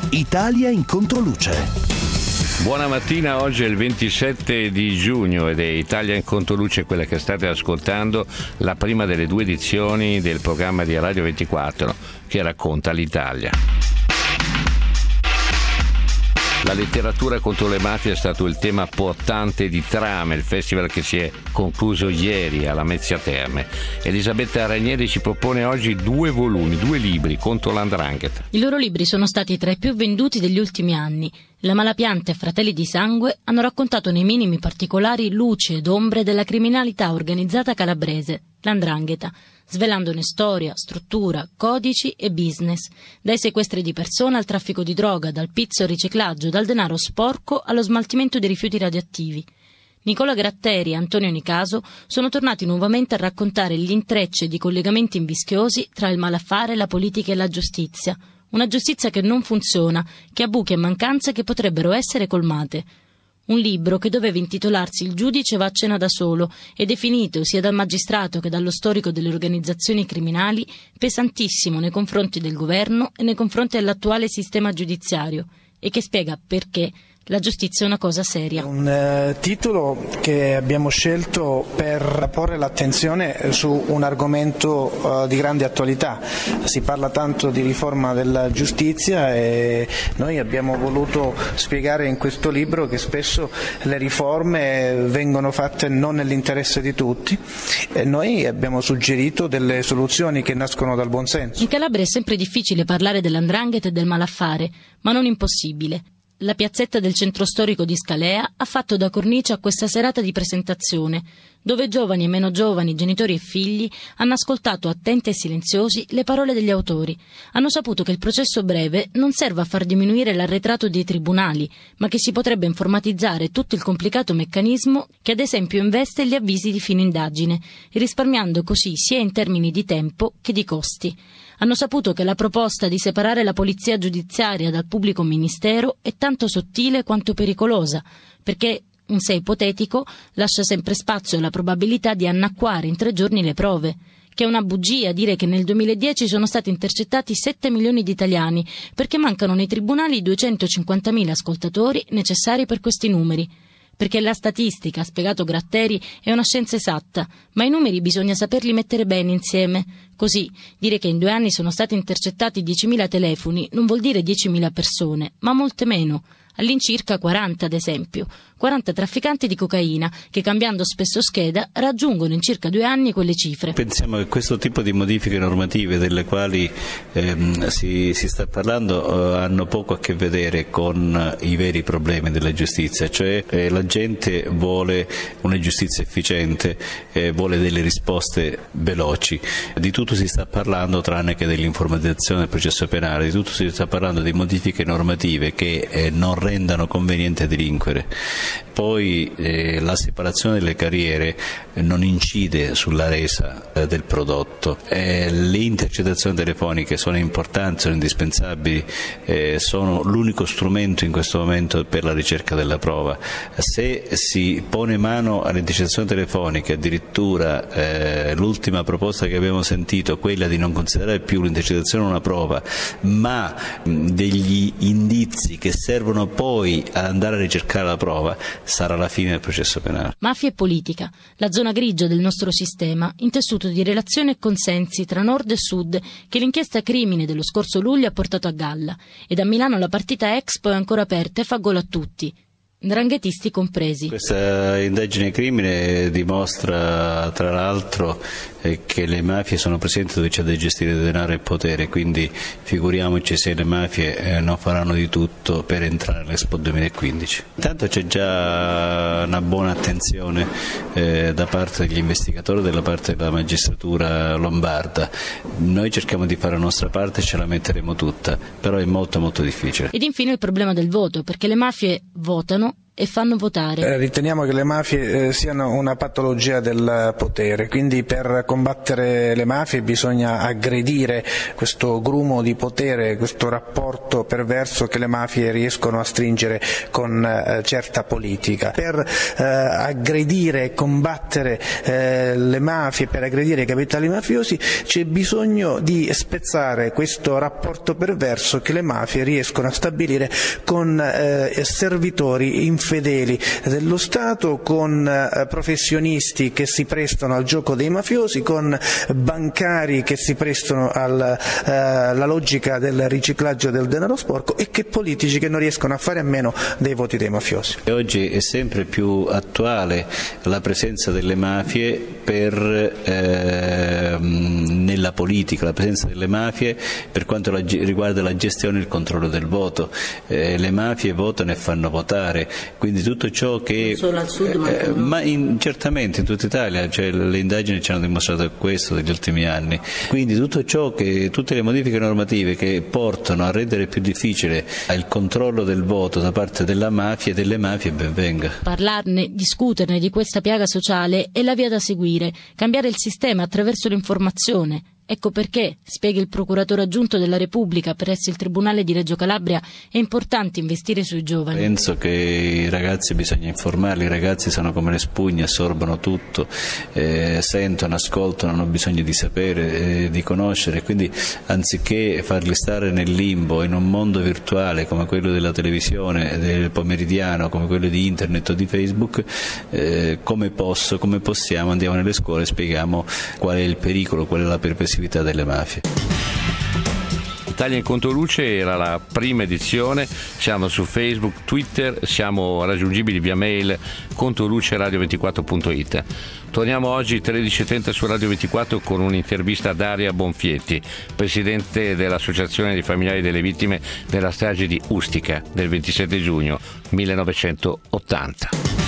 Italia in controluce. Buona mattina, oggi è il 27 di giugno ed è Italia in Controluce, quella che state ascoltando, la prima delle due edizioni del programma di Radio 24 che racconta l'Italia. La letteratura contro le mafie è stato il tema portante di Trame, il festival che si è concluso ieri alla Mezzia Terme. Elisabetta Ranieri ci propone oggi 2 volumi, 2 libri contro l''ndrangheta. I loro libri sono stati tra i più venduti degli ultimi anni. La Malapianta e Fratelli di Sangue hanno raccontato nei minimi particolari luci ed ombre della criminalità organizzata calabrese, l''ndrangheta, svelandone storia, struttura, codici e business, dai sequestri di persona al traffico di droga, dal pizzo al riciclaggio, dal denaro sporco allo smaltimento dei rifiuti radioattivi. Nicola Gratteri e Antonio Nicaso sono tornati nuovamente a raccontare gli intrecci di collegamenti invischiosi tra il malaffare, la politica e la giustizia. Una giustizia che non funziona, che ha buchi e mancanze che potrebbero essere colmate. Un libro che doveva intitolarsi Il giudice va a cena da solo e definito sia dal magistrato che dallo storico delle organizzazioni criminali pesantissimo nei confronti del governo e nei confronti dell'attuale sistema giudiziario e che spiega perché la giustizia è una cosa seria. Un titolo che abbiamo scelto per porre l'attenzione su un argomento di grande attualità. Si parla tanto di riforma della giustizia e noi abbiamo voluto spiegare in questo libro che spesso le riforme vengono fatte non nell'interesse di tutti e noi abbiamo suggerito delle soluzioni che nascono dal buonsenso. In Calabria è sempre difficile parlare dell''ndrangheta e del malaffare, ma non impossibile. La piazzetta del centro storico di Scalea ha fatto da cornice a questa serata di presentazione, dove giovani e meno giovani, genitori e figli, hanno ascoltato attenti e silenziosi le parole degli autori. Hanno saputo che il processo breve non serve a far diminuire l'arretrato dei tribunali, ma che si potrebbe informatizzare tutto il complicato meccanismo che ad esempio investe gli avvisi di fine indagine, risparmiando così sia in termini di tempo che di costi. Hanno saputo che la proposta di separare la polizia giudiziaria dal pubblico ministero è tanto sottile quanto pericolosa, perché un se ipotetico lascia sempre spazio alla probabilità di annacquare in 3 giorni le prove, che è una bugia dire che nel 2010 sono stati intercettati 7 milioni di italiani, perché mancano nei tribunali i 250.000 ascoltatori necessari per questi numeri. Perché la statistica, ha spiegato Gratteri, è una scienza esatta, ma i numeri bisogna saperli mettere bene insieme. Così, dire che in 2 anni sono stati intercettati 10.000 telefoni non vuol dire 10.000 persone, ma molte meno. All'incirca 40, ad esempio. 40 trafficanti di cocaina che, cambiando spesso scheda, raggiungono in circa 2 anni quelle cifre. Pensiamo che questo tipo di modifiche normative delle quali si sta parlando hanno poco a che vedere con i veri problemi della giustizia, cioè la gente vuole una giustizia efficiente, vuole delle risposte veloci. Di tutto si sta parlando tranne che dell'informatizzazione del processo penale, di tutto si sta parlando di modifiche normative che non rendano conveniente delinquere. Poi la separazione delle carriere non incide sulla resa del prodotto. Le intercettazioni telefoniche sono importanti, sono indispensabili, sono l'unico strumento in questo momento per la ricerca della prova. Se si pone mano alle intercettazioni telefoniche, addirittura l'ultima proposta che abbiamo sentito, quella di non considerare più l'intercettazione una prova, ma degli indizi che servono poi ad andare a ricercare la prova, sarà la fine del processo penale. Mafia e politica, la zona grigia del nostro sistema, intessuto di relazioni e consensi tra nord e sud, che l'inchiesta crimine dello scorso luglio ha portato a galla. Ed a Milano la partita Expo è ancora aperta e fa golo a tutti, 'ndranghetisti compresi. Questa indagine crimine dimostra tra l'altro che le mafie sono presenti dove c'è da gestire denaro e potere, quindi figuriamoci se le mafie non faranno di tutto per entrare all'Expo 2015. Intanto c'è già una buona attenzione da parte degli investigatori, dalla parte della magistratura lombarda. Noi cerchiamo di fare la nostra parte e ce la metteremo tutta, però è molto molto difficile. Ed infine il problema del voto, perché le mafie votano e fanno votare. Riteniamo che le mafie siano una patologia del potere, quindi per combattere le mafie bisogna aggredire questo grumo di potere, questo rapporto perverso che le mafie riescono a stringere con certa politica. Per aggredire e combattere le mafie, per aggredire i capitali mafiosi c'è bisogno di spezzare questo rapporto perverso che le mafie riescono a stabilire con servitori infedeli dello Stato, con professionisti che si prestano al gioco dei mafiosi, con bancari che si prestano alla logica del riciclaggio del denaro sporco e che politici che non riescono a fare a meno dei voti dei mafiosi. Oggi è sempre più attuale la presenza delle mafie nella politica, la presenza delle mafie per quanto riguarda la gestione e il controllo del voto. Le mafie votano e fanno votare, quindi tutto ciò che non solo al sud ma certamente in tutta Italia, cioè, le indagini ci hanno dimostrato questo degli ultimi anni, quindi tutte le modifiche normative che portano a rendere più difficile il controllo del voto da parte della mafia e delle mafie, ben venga. Parlarne, discuterne di questa piaga sociale è la via da seguire, cambiare il sistema attraverso l'informazione. Ecco perché, spiega il procuratore aggiunto della Repubblica presso il Tribunale di Reggio Calabria, è importante investire sui giovani. Penso che i ragazzi bisogna informarli, i ragazzi sono come le spugne, assorbono tutto, sentono, ascoltano, hanno bisogno di sapere, di conoscere, quindi anziché farli stare nel limbo in un mondo virtuale come quello della televisione, del pomeridiano, come quello di internet o di Facebook, come possiamo, andiamo nelle scuole e spieghiamo qual è il pericolo, qual è la perversità delle mafie. Italia in Controluce era la prima edizione, siamo su Facebook, Twitter, siamo raggiungibili via mail controluceradio24.it. Torniamo oggi 13.30 su Radio 24 con un'intervista a Daria Bonfietti, presidente dell'Associazione dei familiari delle vittime della strage di Ustica del 27 giugno 1980.